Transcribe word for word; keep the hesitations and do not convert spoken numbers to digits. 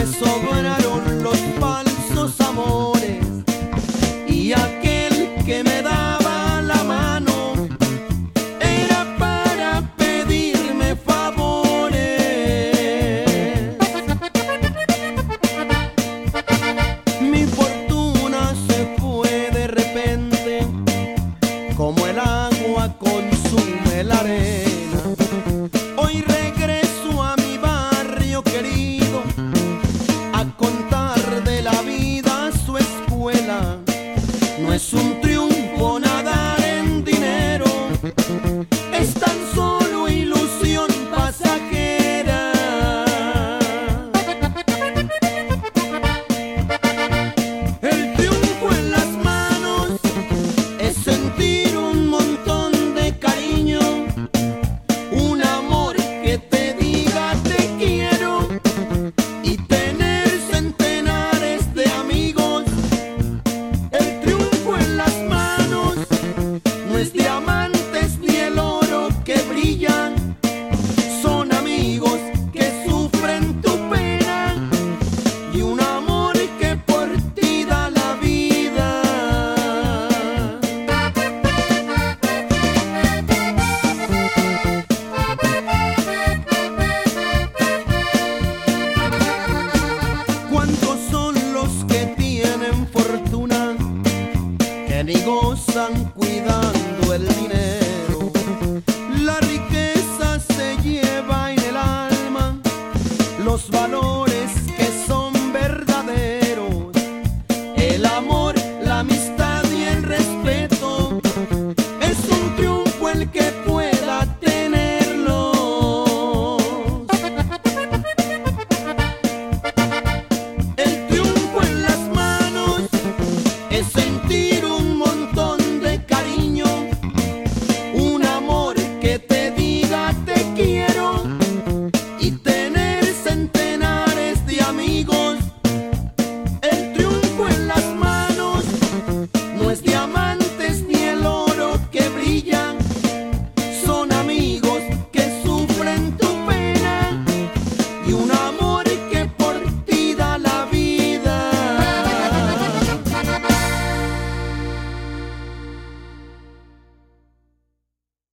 me sobraron los falsos amores y aquel que me daba la mano era para pedirme favores. Mi fortuna se fue de repente, como el agua consume la arena. Hoy regreso a mi barrio querido a contar de la vida su escuela. No es un triunfo nadar en dinero, es tan solo ilusión pasajera. El triunfo en las manos es sentir un montón de cariño, un amor que te diga te quiero y tener centenares de amigos. El triunfo en las manos no es diamantes ni el oro que brillan, son amigos que sufren tu pena y un amor que por ti da la vida. ¿Cuántos son los que tienen fortuna, que ni gozan cuidando el dinero? La riqueza se lleva en el alma los valores que son verdaderos, el amor, la amistad y el respeto. Es un triunfo el que pueda tenerlos. El triunfo en las manos es sentir un montón de cariño, un amor que te diga te quiero y tener centenares de amigos.